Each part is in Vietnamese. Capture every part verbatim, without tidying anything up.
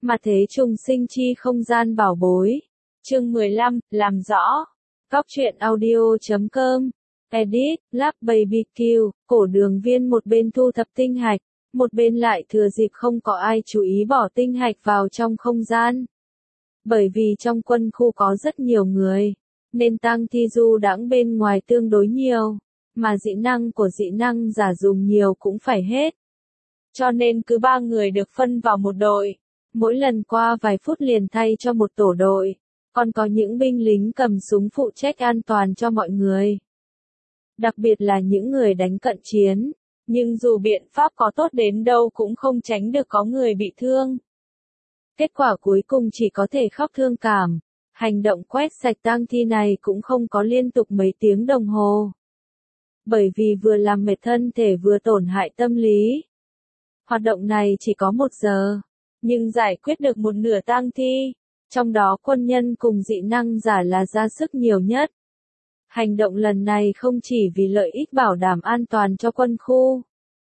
Mà thế trùng sinh chi không gian bảo bối. Chương mười lăm, làm rõ. Cóc truyện audio chấm com. Edit, Lab bê bê quy, cổ đường viên một bên thu thập tinh hạch, một bên lại thừa dịp không có ai chú ý bỏ tinh hạch vào trong không gian. Bởi vì trong quân khu có rất nhiều người, nên tang thi du đãng bên ngoài tương đối nhiều, mà dị năng của dị năng giả dùng nhiều cũng phải hết. Cho nên cứ ba người được phân vào một đội, mỗi lần qua vài phút liền thay cho một tổ đội, còn có những binh lính cầm súng phụ trách an toàn cho mọi người. Đặc biệt là những người đánh cận chiến, nhưng dù biện pháp có tốt đến đâu cũng không tránh được có người bị thương. Kết quả cuối cùng chỉ có thể khóc thương cảm, hành động quét sạch tang thi này cũng không có liên tục mấy tiếng đồng hồ. Bởi vì vừa làm mệt thân thể vừa tổn hại tâm lý. Hoạt động này chỉ có một giờ, nhưng giải quyết được một nửa tang thi, trong đó quân nhân cùng dị năng giả là ra sức nhiều nhất. Hành động lần này không chỉ vì lợi ích bảo đảm an toàn cho quân khu,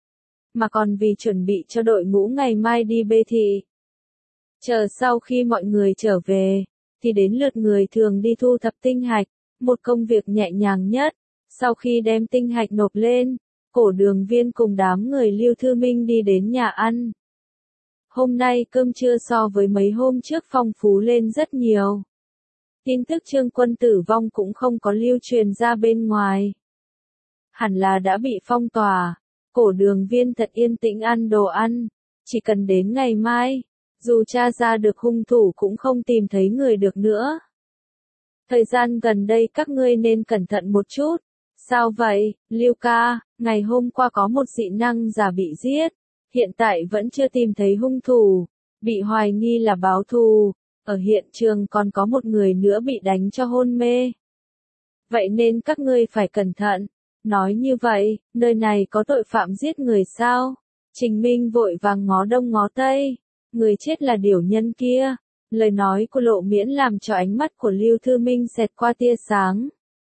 mà còn vì chuẩn bị cho đội ngũ ngày mai đi bê thị. Chờ sau khi mọi người trở về, thì đến lượt người thường đi thu thập tinh hạch, một công việc nhẹ nhàng nhất. Sau khi đem tinh hạch nộp lên, cổ đường viên cùng đám người Lưu Thư Minh đi đến nhà ăn. Hôm nay cơm trưa so với mấy hôm trước phong phú lên rất nhiều. Tin tức Trương Quân tử vong cũng không có lưu truyền ra bên ngoài. Hẳn là đã bị phong tỏa, cổ đường viên thật yên tĩnh ăn đồ ăn, chỉ cần đến ngày mai, dù tra ra được hung thủ cũng không tìm thấy người được nữa. Thời gian gần đây các ngươi nên cẩn thận một chút. Sao vậy, Lưu ca, ngày hôm qua có một dị năng giả bị giết, hiện tại vẫn chưa tìm thấy hung thủ, bị hoài nghi là báo thù, ở hiện trường còn có một người nữa bị đánh cho hôn mê. Vậy nên các ngươi phải cẩn thận. Nói như vậy, nơi này có tội phạm giết người sao? Trình Minh vội vàng ngó đông ngó tây, người chết là điểu nhân kia. Lời nói của Lộ Miễn làm cho ánh mắt của Lưu Thư Minh xẹt qua tia sáng.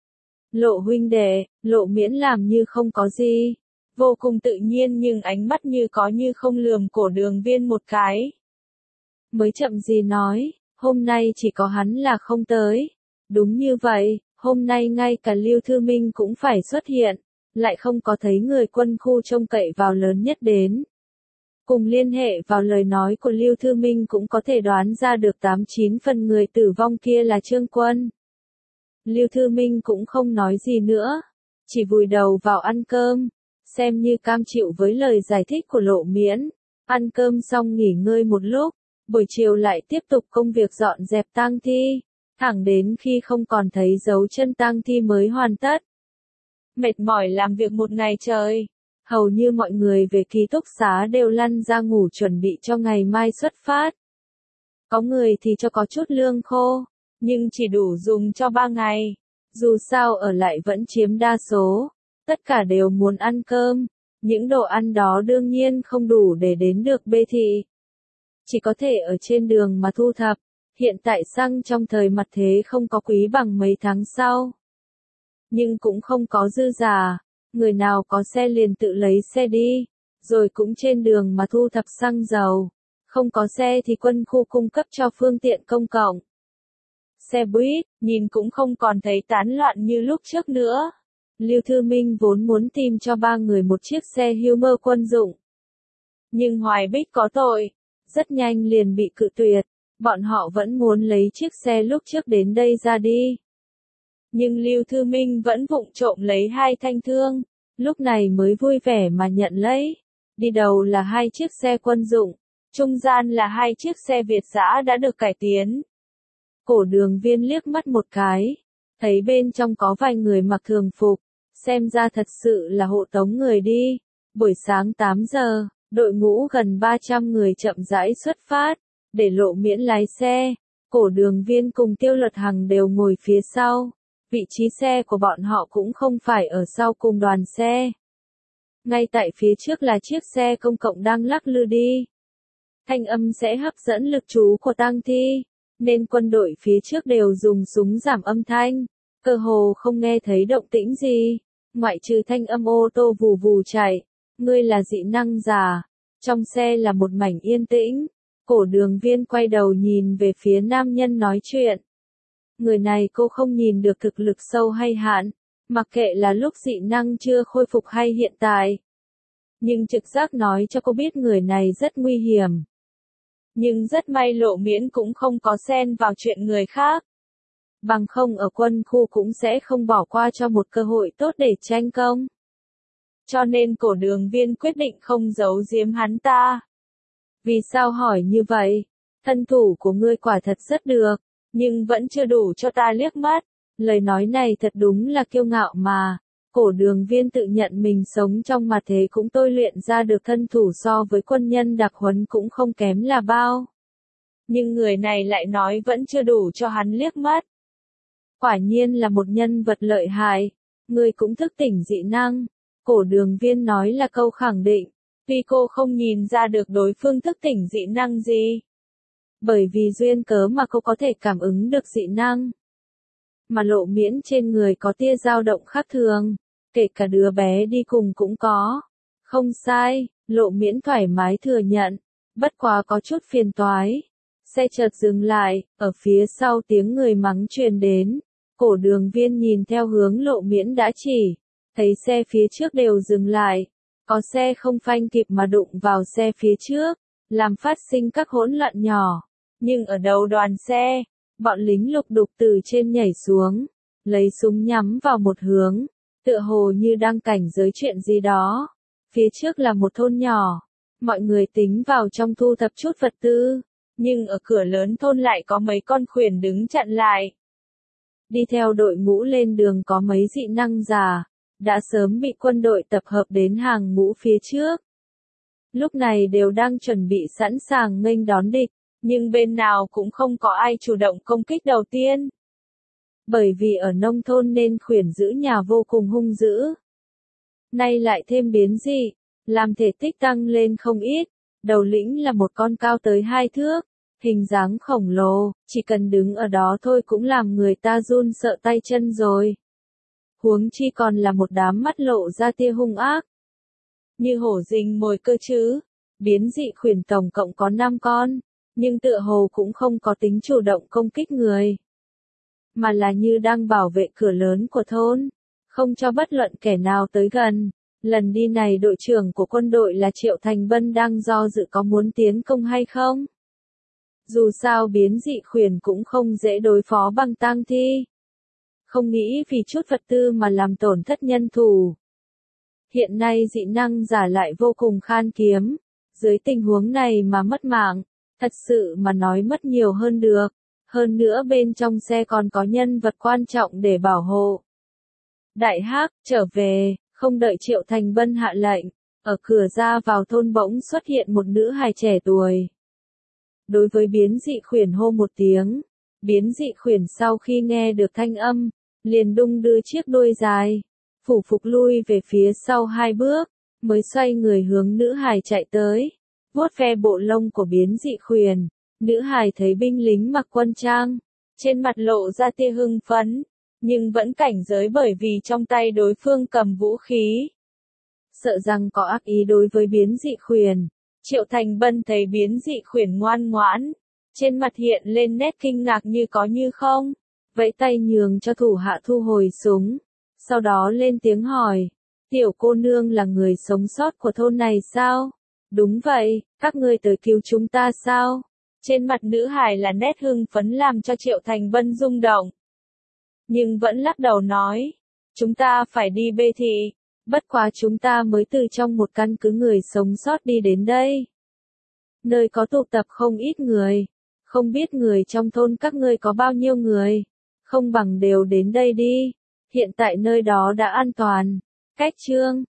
Lộ huynh đệ, Lộ Miễn làm như không có gì, vô cùng tự nhiên nhưng ánh mắt như có như không lườm cổ đường viên một cái. Mới chậm gì nói, hôm nay chỉ có hắn là không tới. Đúng như vậy, hôm nay ngay cả Lưu Thư Minh cũng phải xuất hiện, lại không có thấy người quân khu trông cậy vào lớn nhất đến. Cùng liên hệ vào lời nói của Lưu Thư Minh cũng có thể đoán ra được tám chín phần người tử vong kia là Trương Quân. Lưu Thư Minh cũng không nói gì nữa, chỉ vùi đầu vào ăn cơm, xem như cam chịu với lời giải thích của Lộ Miễn. Ăn cơm xong nghỉ ngơi một lúc, buổi chiều lại tiếp tục công việc dọn dẹp tang thi, thẳng đến khi không còn thấy dấu chân tang thi mới hoàn tất. Mệt mỏi làm việc một ngày trời, hầu như mọi người về ký túc xá đều lăn ra ngủ chuẩn bị cho ngày mai xuất phát. Có người thì cho có chút lương khô, nhưng chỉ đủ dùng cho ba ngày. Dù sao ở lại vẫn chiếm đa số, tất cả đều muốn ăn cơm, những đồ ăn đó đương nhiên không đủ để đến được bê thị. Chỉ có thể ở trên đường mà thu thập, hiện tại xăng trong thời mặt thế không có quý bằng mấy tháng sau. Nhưng cũng không có dư giả, người nào có xe liền tự lấy xe đi, rồi cũng trên đường mà thu thập xăng dầu. Không có xe thì quân khu cung cấp cho phương tiện công cộng. Xe buýt, nhìn cũng không còn thấy tán loạn như lúc trước nữa. Lưu Thư Minh vốn muốn tìm cho ba người một chiếc xe Hummer quân dụng. Nhưng Hoài Bích có tội, rất nhanh liền bị cự tuyệt, bọn họ vẫn muốn lấy chiếc xe lúc trước đến đây ra đi. Nhưng Lưu Thư Minh vẫn vụng trộm lấy hai thanh thương, lúc này mới vui vẻ mà nhận lấy. Đi đầu là hai chiếc xe quân dụng, trung gian là hai chiếc xe Việt dã đã được cải tiến. Cổ đường viên liếc mắt một cái, thấy bên trong có vài người mặc thường phục, xem ra thật sự là hộ tống người đi. Buổi sáng tám giờ, đội ngũ gần ba trăm người chậm rãi xuất phát, để Lộ Miễn lái xe, cổ đường viên cùng Tiêu Luật Hằng đều ngồi phía sau. Vị trí xe của bọn họ cũng không phải ở sau cùng đoàn xe. Ngay tại phía trước là chiếc xe công cộng đang lắc lư đi. Thanh âm sẽ hấp dẫn lực chú của tang thi, nên quân đội phía trước đều dùng súng giảm âm thanh, cơ hồ không nghe thấy động tĩnh gì, ngoại trừ thanh âm ô tô vù vù chạy. Ngươi là dị năng giả. Trong xe là một mảnh yên tĩnh, Cổ Đường Viên quay đầu nhìn về phía nam nhân nói chuyện. Người này cô không nhìn được thực lực sâu hay hạn, mặc kệ là lúc dị năng chưa khôi phục hay hiện tại. Nhưng trực giác nói cho cô biết người này rất nguy hiểm. Nhưng rất may Lộ Miễn cũng không có xen vào chuyện người khác. Bằng không ở quân khu cũng sẽ không bỏ qua cho một cơ hội tốt để tranh công. Cho nên Cổ Đường Viên quyết định không giấu giếm hắn ta. Vì sao hỏi như vậy? Thân thủ của ngươi quả thật rất được, nhưng vẫn chưa đủ cho ta liếc mắt. Lời nói này thật đúng là kiêu ngạo mà. Cổ Đường Viên tự nhận mình sống trong mặt thế cũng tôi luyện ra được thân thủ so với quân nhân đặc huấn cũng không kém là bao. Nhưng người này lại nói vẫn chưa đủ cho hắn liếc mắt. Quả nhiên là một nhân vật lợi hại. Ngươi cũng thức tỉnh dị năng. Cổ Đường Viên nói là câu khẳng định. Tuy cô không nhìn ra được đối phương thức tỉnh dị năng gì. Bởi vì duyên cớ mà cô có thể cảm ứng được dị năng. Mà Lộ Miễn trên người có tia dao động khác thường. Kể cả đứa bé đi cùng cũng có. Không sai, Lộ Miễn thoải mái thừa nhận. Bất quá có chút phiền toái. Xe chợt dừng lại, ở phía sau tiếng người mắng truyền đến. Cổ Đường Viên nhìn theo hướng Lộ Miễn đã chỉ. Thấy xe phía trước đều dừng lại. Có xe không phanh kịp mà đụng vào xe phía trước. Làm phát sinh các hỗn loạn nhỏ. Nhưng ở đầu đoàn xe, bọn lính lục đục từ trên nhảy xuống. Lấy súng nhắm vào một hướng. Tựa hồ như đang cảnh giới chuyện gì đó. Phía trước là một thôn nhỏ. Mọi người tính vào trong thu thập chút vật tư. Nhưng ở cửa lớn thôn lại có mấy con khuyển đứng chặn lại. Đi theo đội ngũ lên đường có mấy dị năng giả. Đã sớm bị quân đội tập hợp đến hàng ngũ phía trước. Lúc này đều đang chuẩn bị sẵn sàng nghênh đón địch. Nhưng bên nào cũng không có ai chủ động công kích đầu tiên. Bởi vì ở nông thôn nên khuyển giữ nhà vô cùng hung dữ. Nay lại thêm biến dị, làm thể tích tăng lên không ít. Đầu lĩnh là một con cao tới hai thước, hình dáng khổng lồ, chỉ cần đứng ở đó thôi cũng làm người ta run sợ tay chân rồi. Huống chi còn là một đám mắt lộ ra tia hung ác. Như hổ rình mồi cơ chứ. Biến dị khuyển tổng cộng có năm con, nhưng tựa hồ cũng không có tính chủ động công kích người. Mà là như đang bảo vệ cửa lớn của thôn, không cho bất luận kẻ nào tới gần. Lần đi này đội trưởng của quân đội là Triệu Thành Bân đang do dự có muốn tiến công hay không. Dù sao biến dị khuyển cũng không dễ đối phó bằng tang thi. Không nghĩ vì chút vật tư mà làm tổn thất nhân thủ. Hiện nay dị năng giả lại vô cùng khan hiếm. Dưới tình huống này mà mất mạng, thật sự mà nói mất nhiều hơn được. Hơn nữa bên trong xe còn có nhân vật quan trọng để bảo hộ. Đại Hắc, trở về, không đợi Triệu Thành Bân hạ lệnh, ở cửa ra vào thôn bỗng xuất hiện một nữ hài trẻ tuổi. Đối với biến dị khuyển hô một tiếng, biến dị khuyển sau khi nghe được thanh âm, liền đung đưa chiếc đuôi dài, phủ phục lui về phía sau hai bước, mới xoay người hướng nữ hài chạy tới, vuốt ve bộ lông của biến dị khuyển. Nữ hài thấy binh lính mặc quân trang, trên mặt lộ ra tia hưng phấn, nhưng vẫn cảnh giới bởi vì trong tay đối phương cầm vũ khí. Sợ rằng có ác ý đối với biến dị khuyển, Triệu Thành Bân thấy biến dị khuyển ngoan ngoãn, trên mặt hiện lên nét kinh ngạc như có như không, vẫy tay nhường cho thủ hạ thu hồi súng, sau đó lên tiếng hỏi, tiểu cô nương là người sống sót của thôn này sao? Đúng vậy, các ngươi tới cứu chúng ta sao? Trên mặt nữ hài là nét hưng phấn làm cho Triệu Thành Bân rung động. Nhưng vẫn lắc đầu nói, chúng ta phải đi bê thị, bất quá chúng ta mới từ trong một căn cứ người sống sót đi đến đây. Nơi có tụ tập không ít người, không biết người trong thôn các ngươi có bao nhiêu người, không bằng đều đến đây đi, hiện tại nơi đó đã an toàn. Cách chương